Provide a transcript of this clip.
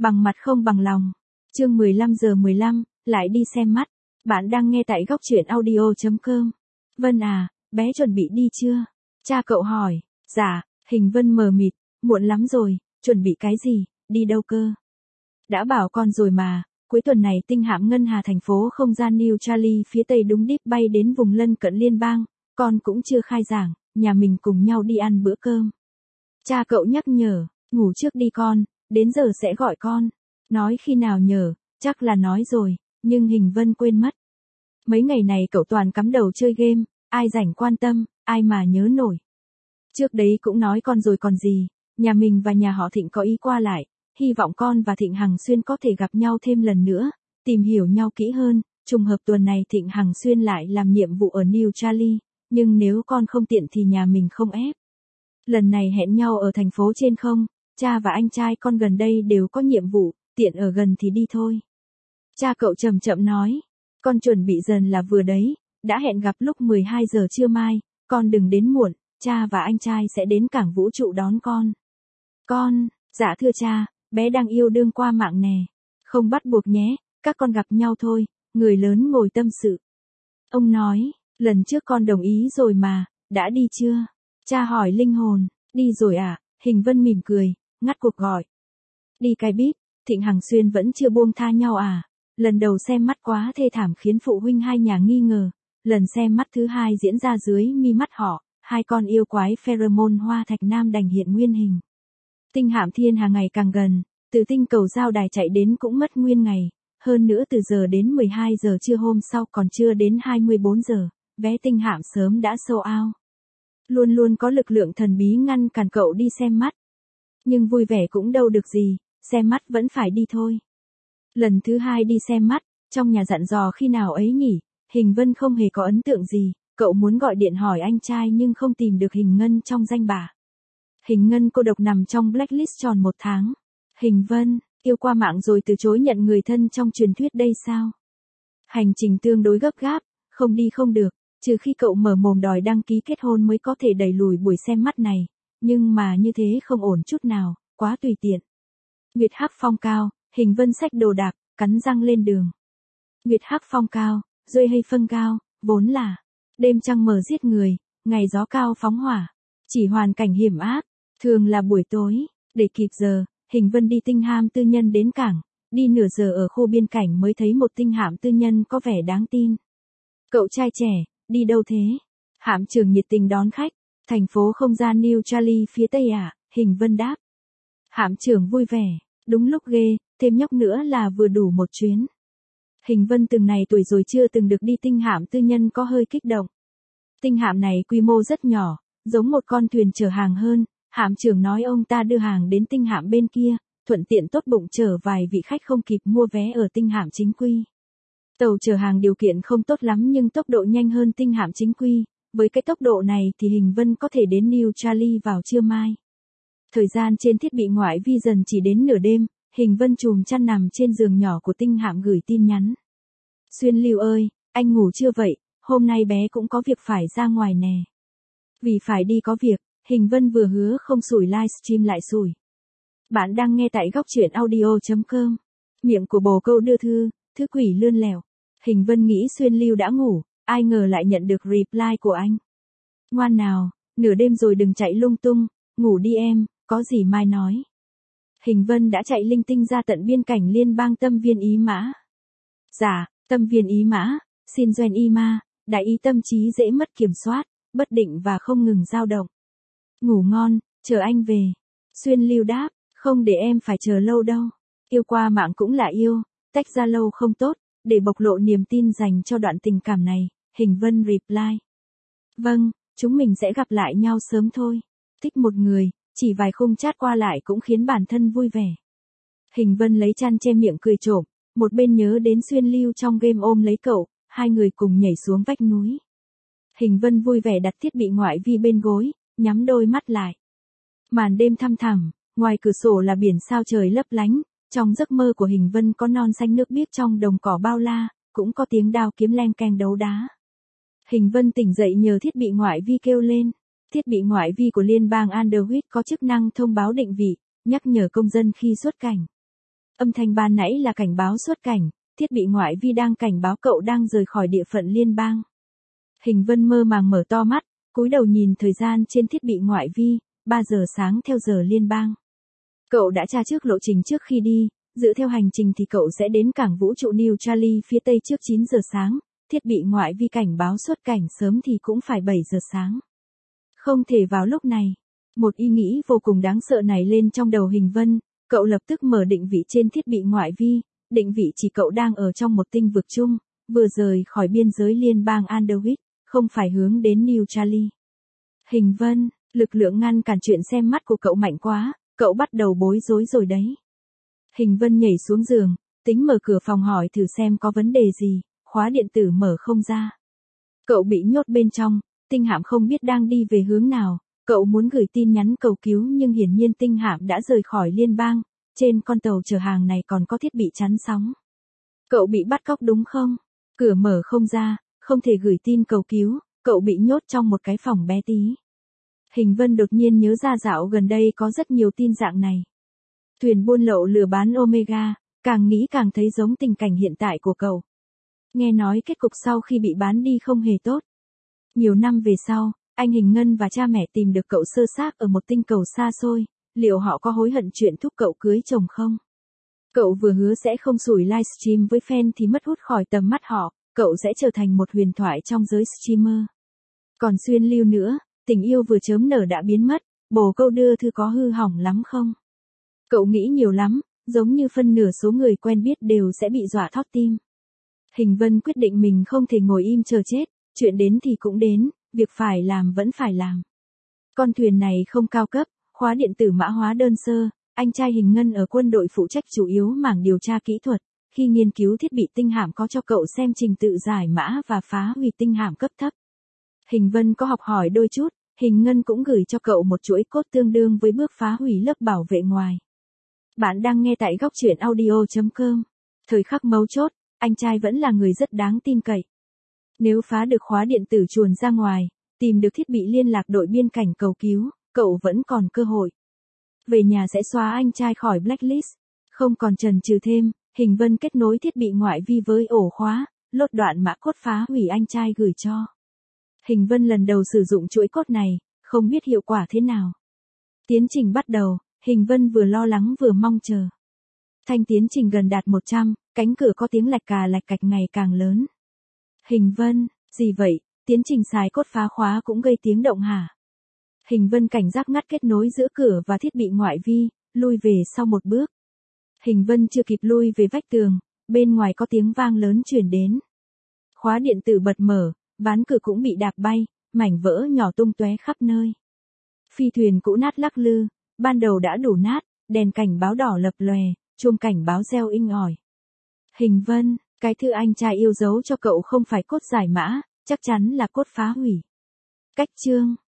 Bằng mặt không bằng lòng. Chương 15:15, lại đi xem mắt. Bạn đang nghe tại góc truyện audio.com. Vân à, bé chuẩn bị đi chưa? Cha cậu hỏi. Dạ, Hình Vân mờ mịt, muộn lắm rồi, chuẩn bị cái gì, đi đâu cơ? Đã bảo con rồi mà, cuối tuần này tinh hạm ngân hà thành phố không gian New Charlie phía tây đúng đích bay đến vùng lân cận liên bang, con cũng chưa khai giảng, nhà mình cùng nhau đi ăn bữa cơm. Cha cậu nhắc nhở, ngủ trước đi con, đến giờ sẽ gọi con. Nói khi nào nhờ, chắc là nói rồi, nhưng Hình Vân quên mất. Mấy ngày này cậu toàn cắm đầu chơi game, ai rảnh quan tâm, ai mà nhớ nổi. Trước đấy cũng nói con rồi còn gì, nhà mình và nhà họ Thịnh có ý qua lại, hy vọng con và Thịnh Hằng Xuyên có thể gặp nhau thêm lần nữa, tìm hiểu nhau kỹ hơn, trùng hợp tuần này Thịnh Hằng Xuyên lại làm nhiệm vụ ở New Charlie, nhưng nếu con không tiện thì nhà mình không ép. Lần này hẹn nhau ở thành phố trên không, cha và anh trai con gần đây đều có nhiệm vụ, tiện ở gần thì đi thôi. Cha cậu chậm chậm nói, con chuẩn bị dần là vừa đấy, đã hẹn gặp lúc 12 giờ trưa mai, con đừng đến muộn, cha và anh trai sẽ đến cảng vũ trụ đón con. Con, dạ thưa cha, bé đang yêu đương qua mạng nè. Không bắt buộc nhé, các con gặp nhau thôi, người lớn ngồi tâm sự. Ông nói, lần trước con đồng ý rồi mà, đã đi chưa? Cha hỏi linh hồn, đi rồi à? Hình Vân mỉm cười, ngắt cuộc gọi. Đi cái bíp, Thịnh Hằng Xuyên vẫn chưa buông tha nhau à? Lần đầu xem mắt quá thê thảm khiến phụ huynh hai nhà nghi ngờ. Lần xem mắt thứ hai diễn ra dưới mi mắt họ, hai con yêu quái pheromone hoa thạch nam đành hiện nguyên hình. Tinh hạm thiên hà ngày càng gần, từ tinh cầu giao đài chạy đến cũng mất nguyên ngày, hơn nữa từ giờ đến 12 giờ trưa hôm sau còn chưa đến 24 giờ, vé tinh hạm sớm đã sold out. Luôn luôn có lực lượng thần bí ngăn cản cậu đi xem mắt. Nhưng vui vẻ cũng đâu được gì, xem mắt vẫn phải đi thôi. Lần thứ hai đi xem mắt, trong nhà dặn dò khi nào ấy nhỉ, Hình Vân không hề có ấn tượng gì, cậu muốn gọi điện hỏi anh trai nhưng không tìm được Hình Ngân trong danh bạ. Hình Ngân cô độc nằm trong blacklist tròn 1 tháng. Hình Vân, yêu qua mạng rồi từ chối nhận người thân trong truyền thuyết đây sao? Hành trình tương đối gấp gáp, không đi không được, trừ khi cậu mở mồm đòi đăng ký kết hôn mới có thể đẩy lùi buổi xem mắt này, nhưng mà như thế không ổn chút nào, quá tùy tiện. Nguyệt hắc phong cao, Hình Vân xách đồ đạc, cắn răng lên đường. Nguyệt hắc phong cao, rơi hay phân cao, vốn là đêm trăng mờ giết người, ngày gió cao phóng hỏa, chỉ hoàn cảnh hiểm ác, thường là buổi tối, để kịp giờ, Hình Vân đi tinh hạm tư nhân đến cảng, đi nửa giờ ở khu biên cảnh mới thấy một tinh hạm tư nhân có vẻ đáng tin. Cậu trai trẻ, đi đâu thế? Hạm trưởng nhiệt tình đón khách, thành phố không gian New Charlie phía tây à, Hình Vân đáp. Hạm trưởng vui vẻ, đúng lúc ghê, thêm nhóc nữa là vừa đủ một chuyến. Hình Vân từng này tuổi rồi chưa từng được đi tinh hạm tư nhân có hơi kích động. Tinh hạm này quy mô rất nhỏ, giống một con thuyền chở hàng hơn, hạm trưởng nói ông ta đưa hàng đến tinh hạm bên kia, thuận tiện tốt bụng chở vài vị khách không kịp mua vé ở tinh hạm chính quy. Tàu chở hàng điều kiện không tốt lắm nhưng tốc độ nhanh hơn tinh hạm chính quy, với cái tốc độ này thì Hình Vân có thể đến New Charlie vào trưa mai. Thời gian trên thiết bị ngoại vi dần chỉ đến nửa đêm, Hình Vân chùm chăn nằm trên giường nhỏ của tinh hạm gửi tin nhắn. Xuyên Lưu ơi, anh ngủ chưa vậy, hôm nay bé cũng có việc phải ra ngoài nè. Vì phải đi có việc, Hình Vân vừa hứa không sủi livestream lại sủi. Bạn đang nghe tại góc truyện audio.com. Miệng của bồ câu đưa thư, thứ quỷ lươn lẻo. Hình Vân nghĩ Xuyên Lưu đã ngủ, ai ngờ lại nhận được reply của anh. Ngoan nào, nửa đêm rồi đừng chạy lung tung, ngủ đi em, có gì mai nói. Hình Vân đã chạy linh tinh ra tận biên cảnh liên bang Tâm Viên Ý Mã. Dạ, Tâm Viên Ý Mã, xin doanh y ma, đại ý tâm trí dễ mất kiểm soát, bất định và không ngừng dao động. Ngủ ngon, chờ anh về. Xuyên Lưu đáp, không để em phải chờ lâu đâu. Yêu qua mạng cũng là yêu, tách ra lâu không tốt, để bộc lộ niềm tin dành cho đoạn tình cảm này, Hình Vân reply. Vâng, chúng mình sẽ gặp lại nhau sớm thôi. Thích một người, chỉ vài khung chat qua lại cũng khiến bản thân vui vẻ. Hình Vân lấy chăn che miệng cười trộm, một bên nhớ đến Xuyên Lưu trong game ôm lấy cậu, hai người cùng nhảy xuống vách núi. Hình Vân vui vẻ đặt thiết bị ngoại vi bên gối, nhắm đôi mắt lại. Màn đêm thăm thẳm, ngoài cửa sổ là biển sao trời lấp lánh, trong giấc mơ của Hình Vân có non xanh nước biếc trong đồng cỏ bao la, cũng có tiếng đao kiếm leng keng đấu đá. Hình Vân tỉnh dậy nhờ thiết bị ngoại vi kêu lên. Thiết bị ngoại vi của liên bang Underwood có chức năng thông báo định vị, nhắc nhở công dân khi xuất cảnh. Âm thanh ban nãy là cảnh báo xuất cảnh, thiết bị ngoại vi đang cảnh báo cậu đang rời khỏi địa phận liên bang. Hình Vân mơ màng mở to mắt, cúi đầu nhìn thời gian trên thiết bị ngoại vi, 3 giờ sáng theo giờ liên bang. Cậu đã tra trước lộ trình trước khi đi, dựa theo hành trình thì cậu sẽ đến cảng vũ trụ New Charlie phía tây trước 9 giờ sáng, thiết bị ngoại vi cảnh báo xuất cảnh sớm thì cũng phải 7 giờ sáng. Không thể vào lúc này. Một ý nghĩ vô cùng đáng sợ này lên trong đầu Hình Vân, cậu lập tức mở định vị trên thiết bị ngoại vi, định vị chỉ cậu đang ở trong một tinh vực chung, vừa rời khỏi biên giới liên bang Android, không phải hướng đến New Charlie. Hình Vân, lực lượng ngăn cản chuyện xem mắt của cậu mạnh quá, cậu bắt đầu bối rối rồi đấy. Hình Vân nhảy xuống giường, tính mở cửa phòng hỏi thử xem có vấn đề gì, khóa điện tử mở không ra. Cậu bị nhốt bên trong, tinh hạm không biết đang đi về hướng nào, cậu muốn gửi tin nhắn cầu cứu nhưng hiển nhiên tinh hạm đã rời khỏi liên bang, trên con tàu chở hàng này còn có thiết bị chắn sóng. Cậu bị bắt cóc đúng không? Cửa mở không ra, không thể gửi tin cầu cứu, cậu bị nhốt trong một cái phòng bé tí. Hình Vân đột nhiên nhớ ra dạo gần đây có rất nhiều tin dạng này. Thuyền buôn lậu lừa bán Omega, càng nghĩ càng thấy giống tình cảnh hiện tại của cậu. Nghe nói kết cục sau khi bị bán đi không hề tốt. Nhiều năm về sau, anh Hình Ngân và cha mẹ tìm được cậu sơ xác ở một tinh cầu xa xôi, liệu họ có hối hận chuyện thúc cậu cưới chồng không? Cậu vừa hứa sẽ không sủi livestream với fan thì mất hút khỏi tầm mắt họ, cậu sẽ trở thành một huyền thoại trong giới streamer. Còn xuyên lưu nữa, tình yêu vừa chớm nở đã biến mất, bồ câu đưa thư có hư hỏng lắm không? Cậu nghĩ nhiều lắm, giống như phân nửa số người quen biết đều sẽ bị dọa thót tim. Hình Vân quyết định mình không thể ngồi im chờ chết, chuyện đến thì cũng đến, việc phải làm vẫn phải làm. Con thuyền này không cao cấp, khóa điện tử mã hóa đơn sơ, anh trai Hình Ngân ở quân đội phụ trách chủ yếu mảng điều tra kỹ thuật, khi nghiên cứu thiết bị tinh hạm có cho cậu xem trình tự giải mã và phá hủy tinh hạm cấp thấp. Hình Vân có học hỏi đôi chút, Hình Ngân cũng gửi cho cậu một chuỗi code tương đương với bước phá hủy lớp bảo vệ ngoài. Bạn đang nghe tại góc truyện audio.com. Thời khắc mấu chốt, anh trai vẫn là người rất đáng tin cậy. Nếu phá được khóa điện tử chuồn ra ngoài, tìm được thiết bị liên lạc đội biên cảnh cầu cứu, cậu vẫn còn cơ hội. Về nhà sẽ xóa anh trai khỏi blacklist. Không còn chần chừ thêm, Hình Vân kết nối thiết bị ngoại vi với ổ khóa, lốt đoạn mã code phá hủy anh trai gửi cho. Hình Vân lần đầu sử dụng chuỗi code này, không biết hiệu quả thế nào. Tiến trình bắt đầu, Hình Vân vừa lo lắng vừa mong chờ. Thanh tiến trình gần đạt 100, cánh cửa có tiếng lạch cà lạch cạch ngày càng lớn. Hình Vân, gì vậy, tiến trình xài code phá khóa cũng gây tiếng động hả? Hình Vân cảnh giác ngắt kết nối giữa cửa và thiết bị ngoại vi, lui về sau một bước. Hình Vân chưa kịp lui về vách tường, bên ngoài có tiếng vang lớn truyền đến. Khóa điện tử bật mở, ván cửa cũng bị đạp bay, mảnh vỡ nhỏ tung tóe khắp nơi. Phi thuyền cũ nát lắc lư, ban đầu đã đủ nát, đèn cảnh báo đỏ lập lòe, chuông cảnh báo reo inh ỏi. Hình Vân, cái thư anh trai yêu dấu cho cậu không phải code giải mã, chắc chắn là code phá hủy. Cách chương